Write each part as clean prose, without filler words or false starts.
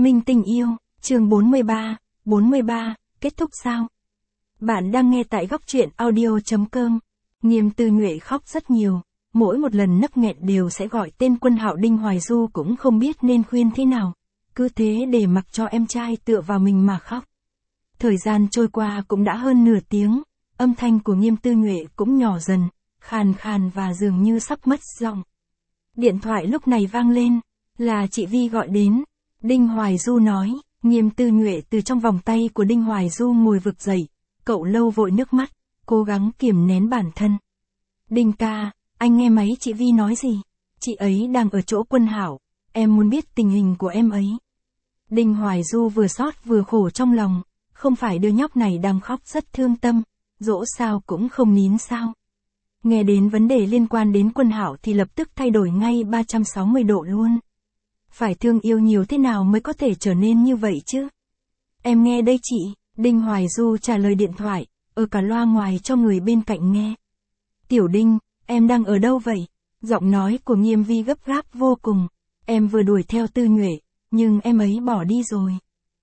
Minh tình yêu, chương 43, kết thúc sao? Bạn đang nghe tại góc truyện audio.com. Nghiêm Tư Nhuệ khóc rất nhiều, mỗi một lần nấc nghẹn đều sẽ gọi tên Quân Hạo. Đinh Hoài Du cũng không biết nên khuyên thế nào, cứ thế để mặc cho em trai tựa vào mình mà khóc. Thời gian trôi qua cũng đã hơn nửa tiếng, âm thanh của Nghiêm Tư Nhuệ cũng nhỏ dần, khàn khàn và dường như sắp mất giọng. Điện thoại lúc này vang lên, là chị Vi gọi đến. Đinh Hoài Du nói. Nghiêm Tư Nhuệ từ trong vòng tay của Đinh Hoài Du ngồi vực dậy, cậu lâu vội nước mắt, cố gắng kiềm nén bản thân. Đinh ca, anh nghe máy chị Vi nói gì? Chị ấy đang ở chỗ Quân Hạo, em muốn biết tình hình của em ấy. Đinh Hoài Du vừa xót vừa khổ trong lòng, không phải đứa nhóc này đang khóc rất thương tâm, dỗ sao cũng không nín sao. Nghe đến vấn đề liên quan đến Quân Hạo thì lập tức thay đổi ngay 360 độ luôn. Phải thương yêu nhiều thế nào mới có thể trở nên như vậy chứ? Em nghe đây chị, Đinh Hoài Du trả lời điện thoại, ở cả loa ngoài cho người bên cạnh nghe. Tiểu Đinh, em đang ở đâu vậy? Giọng nói của Nghiêm Vi gấp gáp vô cùng. Em vừa đuổi theo Tư Nhuệ, nhưng em ấy bỏ đi rồi.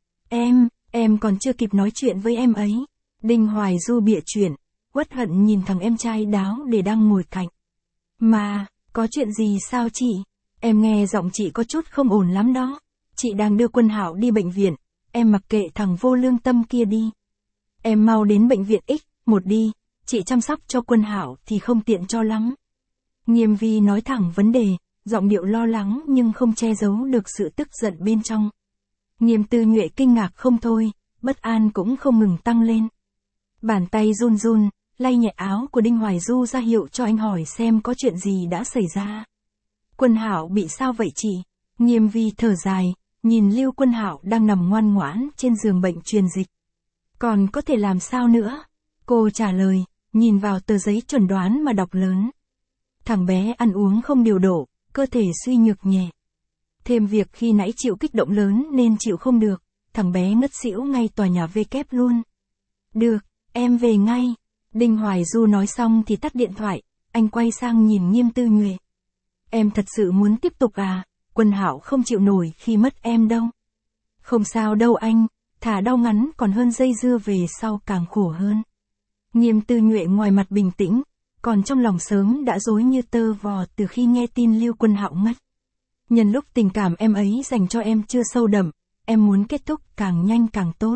Em còn chưa kịp nói chuyện với em ấy. Đinh Hoài Du bịa chuyện, uất hận nhìn thằng em trai đáo để đang ngồi cạnh. Mà, có chuyện gì sao chị? Em nghe giọng chị có chút không ổn lắm đó. Chị đang đưa Quân Hạo đi bệnh viện, em mặc kệ thằng vô lương tâm kia đi. Em mau đến bệnh viện X1 đi, chị chăm sóc cho Quân Hạo thì không tiện cho lắm. Nghiêm Vi nói thẳng vấn đề, giọng điệu lo lắng nhưng không che giấu được sự tức giận bên trong. Nghiêm Tư Nhuệ kinh ngạc không thôi, bất an cũng không ngừng tăng lên. Bàn tay run run, lay nhẹ áo của Đinh Hoài Du ra hiệu cho anh hỏi xem có chuyện gì đã xảy ra. Quân Hạo bị sao vậy chị? Nghiêm Vi thở dài, nhìn Lưu Quân Hạo đang nằm ngoan ngoãn trên giường bệnh truyền dịch. Còn có thể làm sao nữa? Cô trả lời, nhìn vào tờ giấy chuẩn đoán mà đọc lớn. Thằng bé ăn uống không điều độ, cơ thể suy nhược nhẹ. Thêm việc khi nãy chịu kích động lớn nên chịu không được, thằng bé ngất xỉu ngay tòa nhà V kép luôn. Được, em về ngay. Đinh Hoài Du nói xong thì tắt điện thoại, anh quay sang nhìn Nghiêm Tư Nhuệ. Em thật sự muốn tiếp tục à? Quân Hạo không chịu nổi khi mất em đâu. Không sao đâu anh, thà đau ngắn còn hơn dây dưa về sau càng khổ hơn. Nghiêm Tư Nhuệ ngoài mặt bình tĩnh, còn trong lòng sớm đã rối như tơ vò từ khi nghe tin Lưu Quân Hạo ngất. Nhân lúc tình cảm em ấy dành cho em chưa sâu đậm, em muốn kết thúc càng nhanh càng tốt.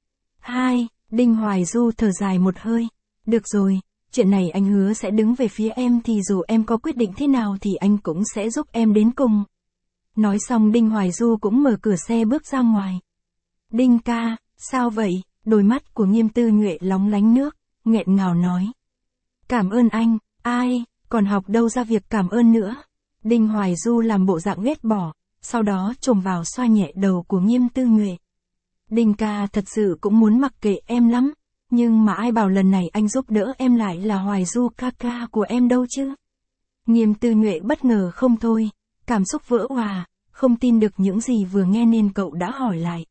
Đinh Hoài Du thở dài một hơi. Được rồi, chuyện này anh hứa sẽ đứng về phía em thì dù em có quyết định thế nào thì anh cũng sẽ giúp em đến cùng. Nói xong Đinh Hoài Du cũng mở cửa xe bước ra ngoài. Đinh ca, sao vậy? Đôi mắt của Nghiêm Tư Nhuệ lóng lánh nước, nghẹn ngào nói. Cảm ơn anh, còn học đâu ra việc cảm ơn nữa. Đinh Hoài Du làm bộ dạng ghét bỏ, sau đó chồm vào xoa nhẹ đầu của Nghiêm Tư Nhuệ. Đinh ca thật sự cũng muốn mặc kệ em lắm, nhưng mà ai bảo lần này anh giúp đỡ em lại là Hoài Du ca ca của em đâu chứ. Nghiêm Tư Nhuệ bất ngờ không thôi, cảm xúc vỡ òa, không tin được những gì vừa nghe nên cậu đã hỏi lại.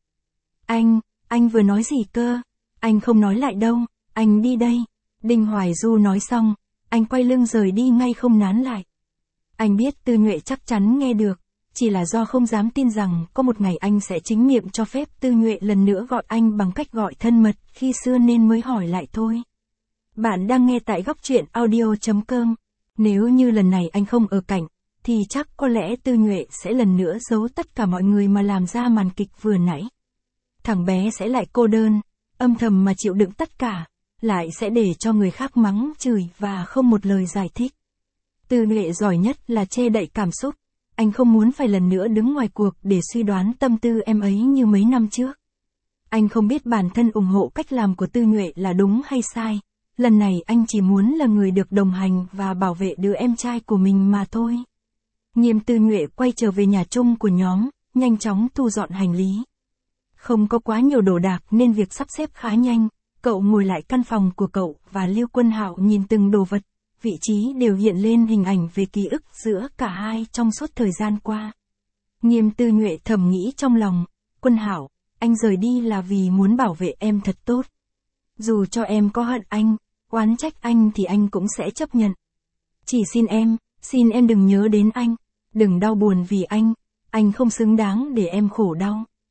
Anh vừa nói gì cơ? Anh không nói lại đâu, anh đi đây. Đinh Hoài Du nói xong, anh quay lưng rời đi ngay không nán lại. Anh biết Tư Nhuệ chắc chắn nghe được, chỉ là do không dám tin rằng có một ngày anh sẽ chính miệng cho phép Tư Nhuệ lần nữa gọi anh bằng cách gọi thân mật khi xưa nên mới hỏi lại thôi. Bạn đang nghe tại góc truyện audio.com. Nếu như lần này anh không ở cạnh, thì chắc có lẽ Tư Nhuệ sẽ lần nữa giấu tất cả mọi người mà làm ra màn kịch vừa nãy. Thằng bé sẽ lại cô đơn, âm thầm mà chịu đựng tất cả, lại sẽ để cho người khác mắng, chửi và không một lời giải thích. Tư Nhuệ giỏi nhất là che đậy cảm xúc. Anh không muốn phải lần nữa đứng ngoài cuộc để suy đoán tâm tư em ấy như mấy năm trước. Anh không biết bản thân ủng hộ cách làm của Tư Nhuệ là đúng hay sai. Lần này anh chỉ muốn là người được đồng hành và bảo vệ đứa em trai của mình mà thôi. Nghiêm Tư Nhuệ quay trở về nhà chung của nhóm, nhanh chóng thu dọn hành lý. Không có quá nhiều đồ đạc nên việc sắp xếp khá nhanh. Cậu ngồi lại căn phòng của cậu và Lưu Quân Hạo nhìn từng đồ vật. Vị trí đều hiện lên hình ảnh về ký ức giữa cả hai trong suốt thời gian qua. Nghiêm Tư Nhuệ thầm nghĩ trong lòng, Quân Hạo, anh rời đi là vì muốn bảo vệ em thật tốt. Dù cho em có hận anh, oán trách anh thì anh cũng sẽ chấp nhận. Chỉ xin em đừng nhớ đến anh, đừng đau buồn vì anh không xứng đáng để em khổ đau.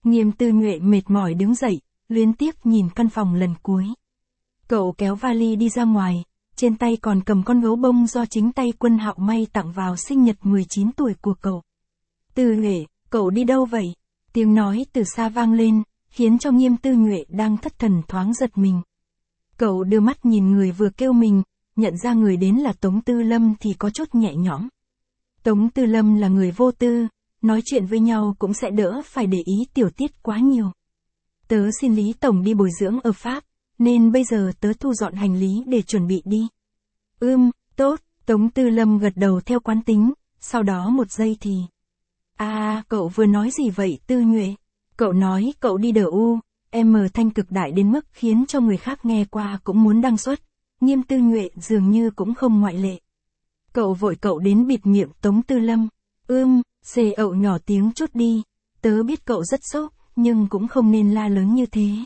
Nghiêm Tư Nhuệ mệt mỏi đứng dậy, luyến tiếc nhìn căn phòng lần cuối. Cậu kéo vali đi ra ngoài, trên tay còn cầm con gấu bông do chính tay Quân Hạo may tặng vào sinh nhật 19 tuổi của cậu. Tư Nhuệ, cậu đi đâu vậy? Tiếng nói từ xa vang lên, khiến cho Nghiêm Tư Nhuệ đang thất thần thoáng giật mình. Cậu đưa mắt nhìn người vừa kêu mình, nhận ra người đến là Tống Tư Lâm thì có chút nhẹ nhõm. Tống Tư Lâm là người vô tư, nói chuyện với nhau cũng sẽ đỡ phải để ý tiểu tiết quá nhiều. Tớ xin Lý Tổng đi bồi dưỡng ở Pháp, nên bây giờ tớ thu dọn hành lý để chuẩn bị đi. Tốt, Tống Tư Lâm gật đầu theo quán tính, sau đó một giây thì... cậu vừa nói gì vậy Tư Nhuệ? Cậu nói cậu đi đờ u, thanh cực đại đến mức khiến cho người khác nghe qua cũng muốn đăng xuất, Nghiêm Tư Nhuệ dường như cũng không ngoại lệ. Cậu đến bịt miệng Tống Tư Lâm. Xê ậu nhỏ tiếng chút đi, tớ biết cậu rất sốt, nhưng cũng không nên la lớn như thế.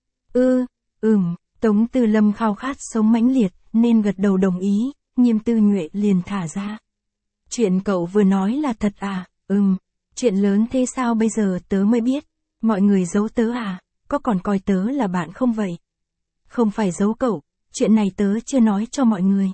Tống Tư Lâm khao khát sống mãnh liệt, nên gật đầu đồng ý, Nghiêm Tư Nhuệ liền thả ra. Chuyện cậu vừa nói là thật à? Chuyện lớn thế sao bây giờ tớ mới biết, mọi người giấu tớ à, có còn coi tớ là bạn không vậy? Không phải giấu cậu, chuyện này tớ chưa nói cho mọi người.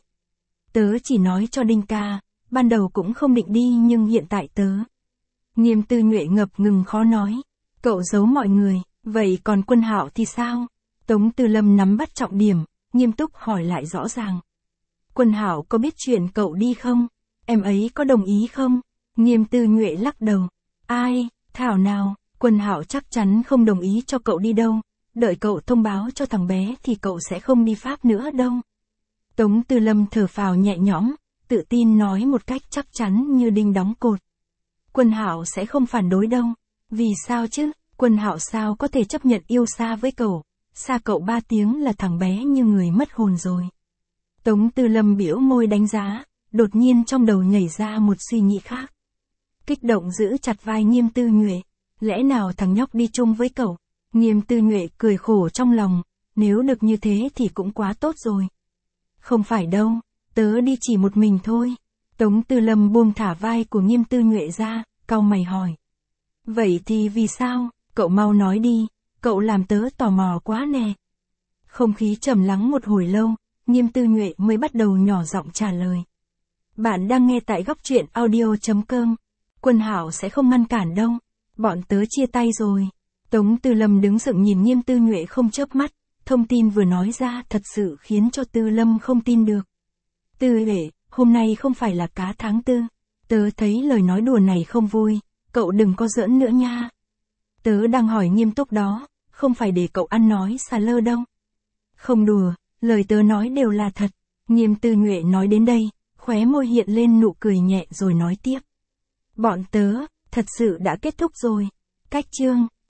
Tớ chỉ nói cho Đinh ca, ban đầu cũng không định đi nhưng hiện tại tớ. Nghiêm Tư Nhuệ ngập ngừng khó nói. Cậu giấu mọi người, vậy còn Quân Hạo thì sao? Tống Tư Lâm nắm bắt trọng điểm, nghiêm túc hỏi lại rõ ràng. Quân Hạo có biết chuyện cậu đi không? Em ấy có đồng ý không? Nghiêm Tư Nhuệ lắc đầu. Ai, thảo nào, Quân Hạo chắc chắn không đồng ý cho cậu đi đâu. Đợi cậu thông báo cho thằng bé thì cậu sẽ không đi Pháp nữa đâu. Tống Tư Lâm thở phào nhẹ nhõm, tự tin nói một cách chắc chắn như đinh đóng cột. Quân Hạo sẽ không phản đối đâu. Vì sao chứ? Quân Hạo sao có thể chấp nhận yêu xa với cậu? Xa cậu 3 tiếng là thằng bé như người mất hồn rồi. Tống Tư Lâm bĩu môi đánh giá, đột nhiên trong đầu nhảy ra một suy nghĩ khác. Kích động giữ chặt vai Nghiêm Tư Nhuệ. Lẽ nào thằng nhóc đi chung với cậu? Nghiêm Tư Nhuệ cười khổ trong lòng, nếu được như thế thì cũng quá tốt rồi. Không phải đâu, tớ đi chỉ một mình thôi. Tống Tư Lâm buông thả vai của Nghiêm Tư Nhuệ ra, cau mày hỏi. Vậy thì vì sao? Cậu mau nói đi, cậu làm tớ tò mò quá nè. Không khí trầm lắng một hồi lâu, Nghiêm Tư Nhuệ mới bắt đầu nhỏ giọng trả lời. Bạn đang nghe tại góc truyện audio.com. Quân Hạo sẽ không ngăn cản đâu. Bọn tớ chia tay rồi. Tống Tư Lâm đứng dựng nhìn Nghiêm Tư Nhuệ không chớp mắt. Thông tin vừa nói ra thật sự khiến cho Tư Lâm không tin được. Tư Nhuệ, hôm nay không phải là cá tháng 4. Tớ thấy lời nói đùa này không vui. Cậu đừng có giỡn nữa nha. Tớ đang hỏi nghiêm túc đó, không phải để cậu ăn nói xà lơ đâu. Không đùa, lời tớ nói đều là thật. Nghiêm Tư Nhuệ nói đến đây, khóe môi hiện lên nụ cười nhẹ rồi nói tiếp. Bọn tớ, thật sự đã kết thúc rồi. Cách chương.